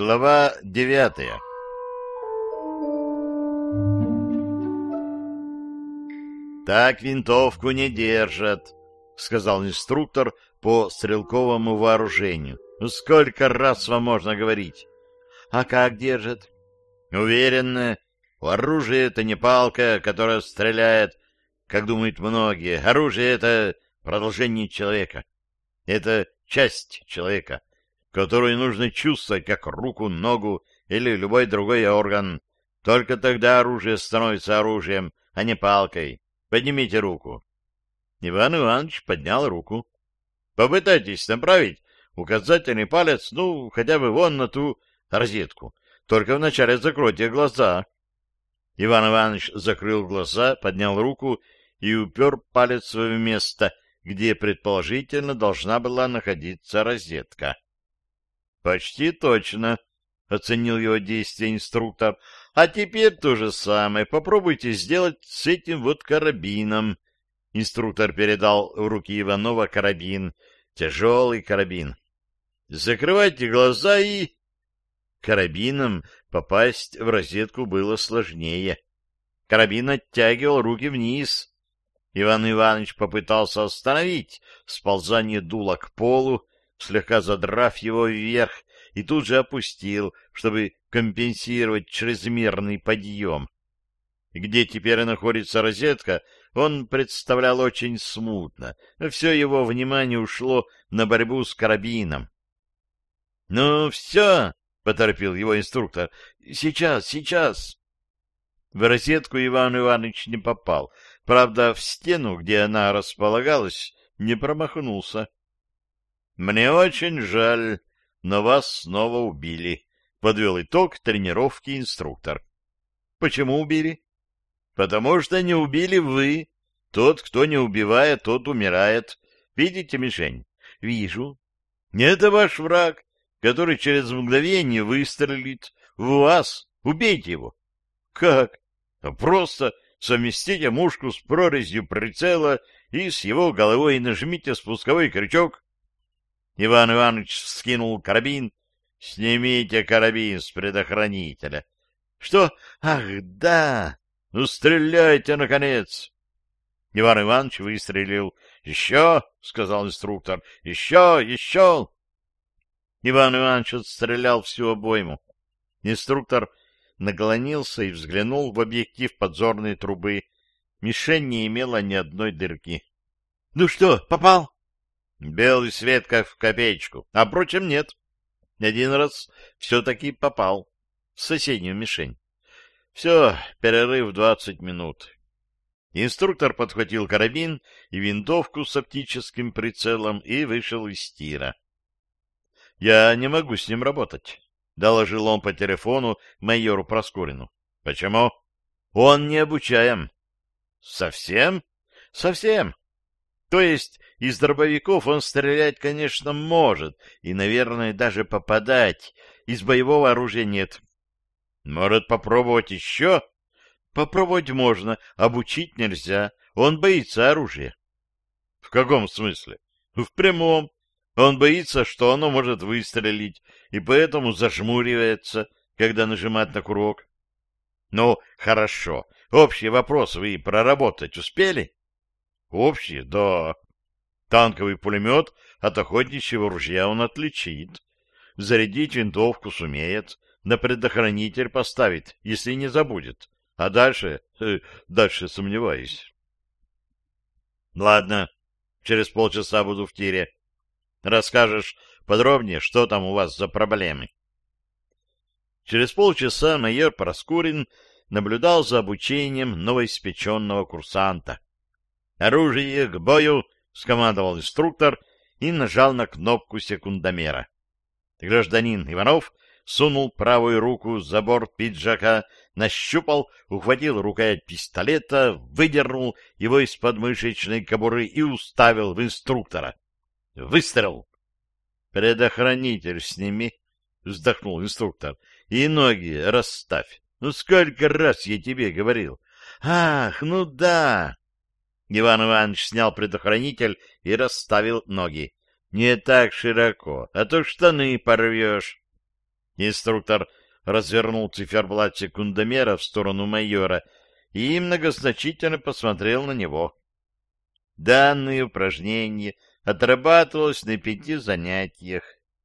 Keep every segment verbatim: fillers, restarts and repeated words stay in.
Глава девятая. «Так винтовку не держат», — сказал инструктор по стрелковому вооружению. «Ну сколько раз вам можно говорить?» «А как держат?» «Уверенно. Оружие — это не палка, которая стреляет, как думают многие. Оружие — это продолжение человека. Это часть человека, которую нужно чувствовать как руку, ногу или любой другой орган. Только тогда оружие становится оружием, а не палкой. Поднимите руку». Иван Иванович поднял руку. «Попытайтесь направить указательный палец, ну, хотя бы вон на ту розетку. Только вначале закройте глаза». Иван Иванович закрыл глаза, поднял руку и упер палец в место, где, предположительно, должна была находиться розетка. «Почти точно», — оценил его действие инструктор. «А теперь то же самое попробуйте сделать с этим вот карабином». Инструктор передал в руки Иванова карабин, тяжелый карабин. «Закрывайте глаза и...» Карабином попасть в розетку было сложнее. Карабин оттягивал руки вниз. Иван Иванович попытался остановить сползание дула к полу, слегка задрав его вверх, и тут же опустил, чтобы компенсировать чрезмерный подъем. Где теперь находится розетка, он представлял очень смутно. Все его внимание ушло на борьбу с карабином. — Ну, все, — поторопил его инструктор, — сейчас, сейчас. В розетку Иван Иванович не попал. Правда, в стену, где она располагалась, не промахнулся. — Мне очень жаль, но вас снова убили, — подвел итог тренировки инструктор. — Почему убили? — Потому что не убили вы. Тот, кто не убивает, тот умирает. Видите мишень? — Вижу. — Это ваш враг, который через мгновение выстрелит в вас. Убейте его. — Как? — Просто совместите мушку с прорезью прицела и с его головой нажмите спусковой крючок. Иван Иванович вскинул карабин. — Снимите карабин с предохранителя. — Что? Ах, да! Ну, стреляйте, наконец! Иван Иванович выстрелил. — Еще! — сказал инструктор. — Еще! Еще! Иван Иванович отстрелял всю обойму. Инструктор наклонился и взглянул в объектив подзорной трубы. Мишень не имела ни одной дырки. — Ну что, попал? — Белый свет, как в копеечку. А, впрочем, нет. Один раз все-таки попал. В соседнюю мишень. Все, перерыв двадцать минут. Инструктор подхватил карабин и винтовку с оптическим прицелом и вышел из тира. — Я не могу с ним работать, — доложил он по телефону майору Проскурину. — Почему? — Он не обучаем. — Совсем? — Совсем. То есть из дробовиков он стрелять, конечно, может, и, наверное, даже попадать. Из боевого оружия нет. — Может, попробовать еще? — Попробовать можно, обучить нельзя. Он боится оружия. — В каком смысле? — В прямом. Он боится, что оно может выстрелить, и поэтому зажмуривается, когда нажимает на курок. — Ну, хорошо. Общий вопрос вы проработать успели? — Общий? Да. Танковый пулемет от охотничьего ружья он отличит. Зарядить винтовку сумеет, на предохранитель поставит, если не забудет. А дальше... дальше сомневаюсь. — Ладно, через полчаса буду в тире. Расскажешь подробнее, что там у вас за проблемы. Через полчаса майор Проскурин наблюдал за обучением новоиспеченного курсанта. «Оружие к бою!» — скомандовал инструктор и нажал на кнопку секундомера. Гражданин Иванов сунул правую руку за борт пиджака, нащупал, ухватил рукоять пистолета, выдернул его из подмышечной кобуры и уставил в инструктора. Выстрел! «Предохранитель сними», — вздохнул инструктор, — «и ноги расставь. Ну, сколько раз я тебе говорил?» «Ах, ну да!» Иван Иванович снял предохранитель и расставил ноги. «Не так широко, а то штаны порвешь». Инструктор развернул циферблат секундомера в сторону майора и многозначительно посмотрел на него. Данное упражнение отрабатывалось на пяти занятиях.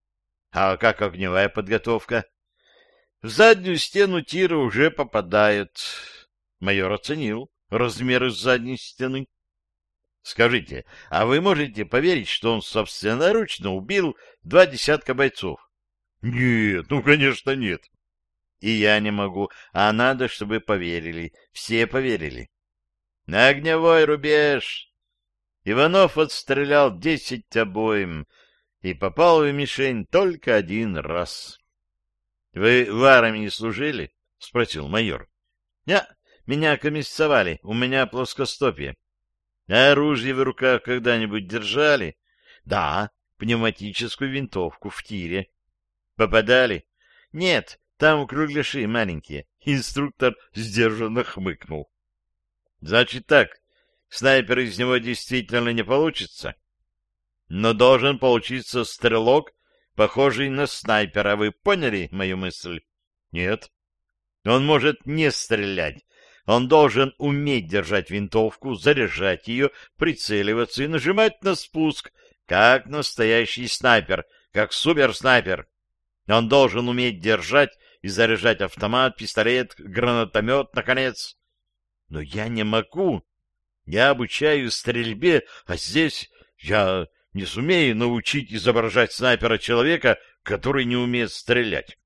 А как огневая подготовка? В заднюю стену тира уже попадают. Майор оценил размеры задней стены. Скажите, а вы можете поверить, что он собственноручно убил два десятка бойцов? Нет, ну, конечно, нет. И я не могу, а надо, чтобы поверили. Все поверили. На огневой рубеж. Иванов отстрелял десять обоим и попал в мишень только один раз. — Вы в армии служили? — спросил майор. — Нет, меня комиссовали, у меня плоскостопие. — А оружие в руках когда-нибудь держали? — Да, пневматическую винтовку в тире. — Попадали? — Нет, там кругляши маленькие. Инструктор сдержанно хмыкнул. — Значит так, снайпер из него действительно не получится? Но должен получиться стрелок, похожий на снайпера. Вы поняли мою мысль? Нет. Он может не стрелять. Он должен уметь держать винтовку, заряжать ее, прицеливаться и нажимать на спуск, как настоящий снайпер, как суперснайпер. Он должен уметь держать и заряжать автомат, пистолет, гранатомет, наконец. Но я не могу. Я обучаю стрельбе, а здесь я не сумею научить изображать снайпера человека, который не умеет стрелять.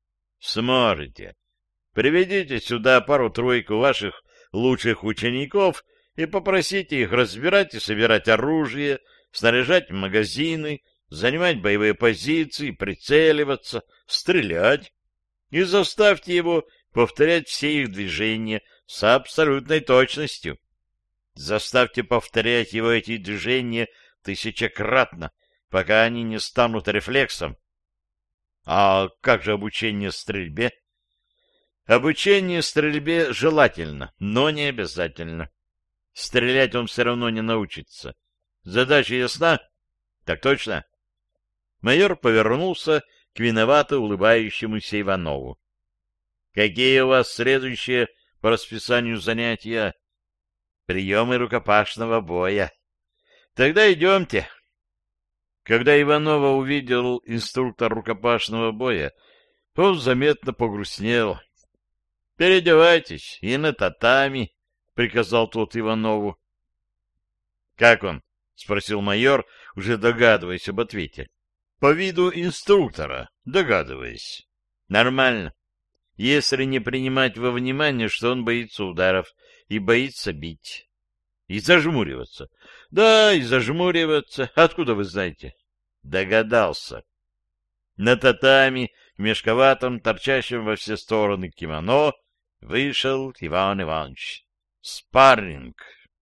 Сможете. Приведите сюда пару-тройку ваших лучших учеников и попросите их разбирать и собирать оружие, снаряжать магазины, занимать боевые позиции, прицеливаться, стрелять. И заставьте его повторять все их движения с абсолютной точностью. Заставьте повторять его эти движения тысячекратно, пока они не станут рефлексом. А как же обучение стрельбе? Обучение стрельбе желательно, но не обязательно. Стрелять он все равно не научится. Задача ясна? Так точно. Майор повернулся к виновато улыбающемуся Иванову. Какие у вас следующие по расписанию занятия? Приемы рукопашного боя. Тогда идемте. Когда Иванова увидел инструктор рукопашного боя, он заметно погрустнел. — Переодевайтесь и на татами, — приказал тот Иванову. — Как он? — спросил майор, уже догадываясь об ответе. — По виду инструктора, догадываясь. — Нормально, если не принимать во внимание, что он боится ударов и боится бить. И зажмуриваться. Да, и зажмуриваться. Откуда вы знаете? Догадался. На татами, в мешковатом, торчащем во все стороны кимоно, вышел Иван Иванович. Спарринг.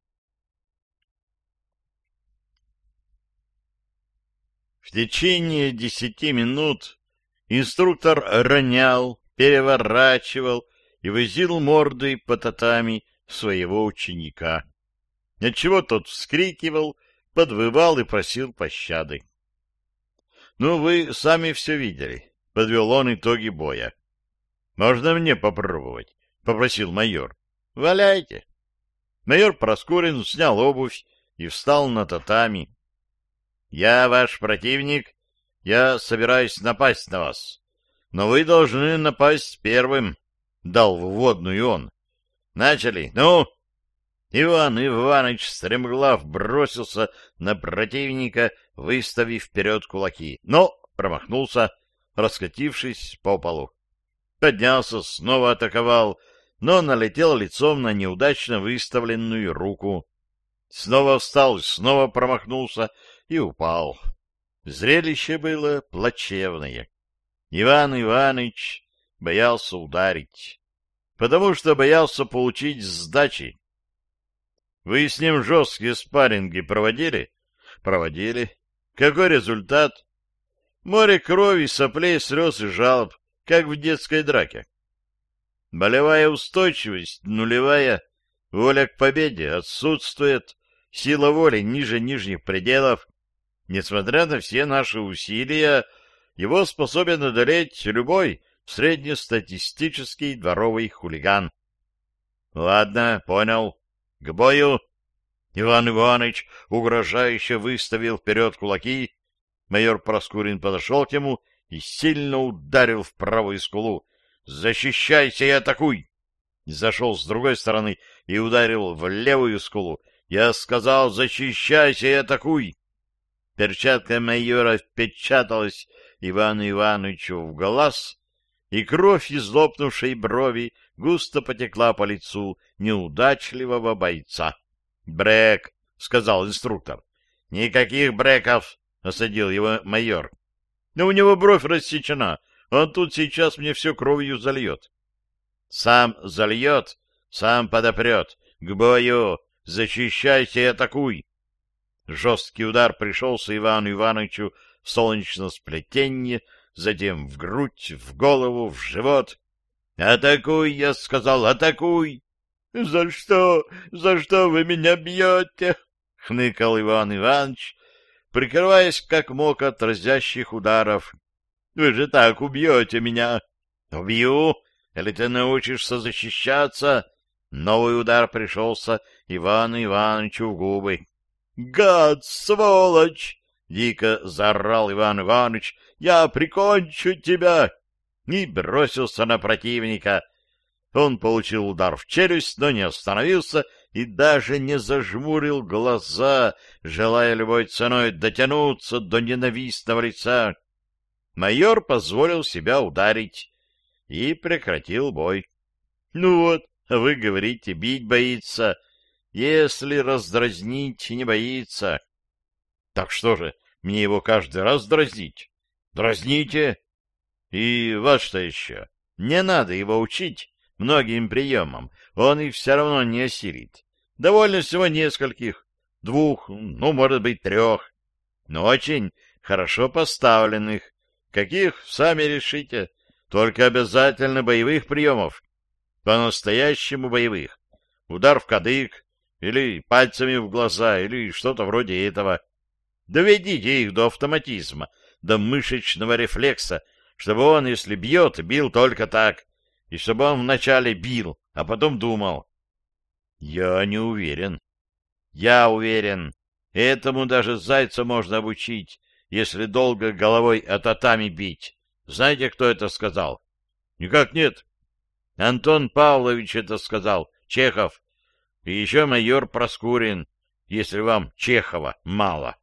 В течение десяти минут инструктор ронял, переворачивал и возил мордой по татами своего ученика, отчего тот вскрикивал, подвывал и просил пощады. — Ну, вы сами все видели, — подвел он итоги боя. — Можно мне попробовать? — попросил майор. — Валяйте. Майор Проскурин снял обувь и встал на татами. — Я ваш противник, я собираюсь напасть на вас, но вы должны напасть первым, — дал вводную он. — Начали, ну... Иван Иванович стремглав бросился на противника, выставив вперед кулаки, но промахнулся, раскатившись по полу. Поднялся, снова атаковал, но налетел лицом на неудачно выставленную руку. Снова встал, снова промахнулся и упал. Зрелище было плачевное. Иван Иванович боялся ударить, потому что боялся получить сдачи. Вы с ним жесткие спарринги проводили? Проводили. Какой результат? Море крови, соплей, слез и жалоб, как в детской драке. Болевая устойчивость нулевая, воля к победе отсутствует, сила воли ниже нижних пределов. Несмотря на все наши усилия, его способен одолеть любой среднестатистический дворовый хулиган. — Ладно, понял. К бою. Иван Иванович угрожающе выставил вперед кулаки. Майор Проскурин подошел к нему и сильно ударил в правую скулу. «Защищайся и атакуй!» Зашел с другой стороны и ударил в левую скулу. «Я сказал, защищайся и атакуй!» Перчатка майора впечаталась Ивану Ивановичу в глаз, и кровь из лопнувшей брови густо потекла по лицу неудачливого бойца. «Брек!» — сказал инструктор. «Никаких бреков!» — осадил его майор. «Но у него бровь рассечена, он тут сейчас мне все кровью зальет». «Сам зальет, сам подопрет. К бою! Защищайся и атакуй!» Жесткий удар пришелся Ивану Ивановичу в солнечное сплетение, затем в грудь, в голову, в живот. «Атакуй!» — я сказал, «атакуй!» «За что? За что вы меня бьете?» — хныкал Иван Иванович, прикрываясь как мог от разящих ударов. «Вы же так убьете меня!» «Убью! Или ты научишься защищаться?» Новый удар пришелся Ивану Ивановичу в губы. «Гад, сволочь!» — дико заорал Иван Иванович. «Я прикончу тебя!» И бросился на противника. Он получил удар в челюсть, но не остановился и даже не зажмурил глаза, желая любой ценой дотянуться до ненавистного лица. Майор позволил себя ударить и прекратил бой. «Ну вот, вы говорите, бить боится, если раздразнить не боится». «Так что же, мне его каждый раз дразнить?» «Дразните!» «И вот что еще, не надо его учить многим приемам, он их все равно не осилит. Довольно всего нескольких, двух, ну, может быть, трех, но очень хорошо поставленных, каких сами решите, только обязательно боевых приемов, по-настоящему боевых. Удар в кадык, или пальцами в глаза, или что-то вроде этого. Доведите их до автоматизма, до мышечного рефлекса, чтобы он, если бьет, бил только так, и чтобы он вначале бил, а потом думал. Я не уверен. Я уверен. Этому даже зайца можно обучить, если долго головой о татами бить. Знаете, кто это сказал? Никак нет. Антон Павлович это сказал, Чехов. И еще майор Проскурин, если вам Чехова мало.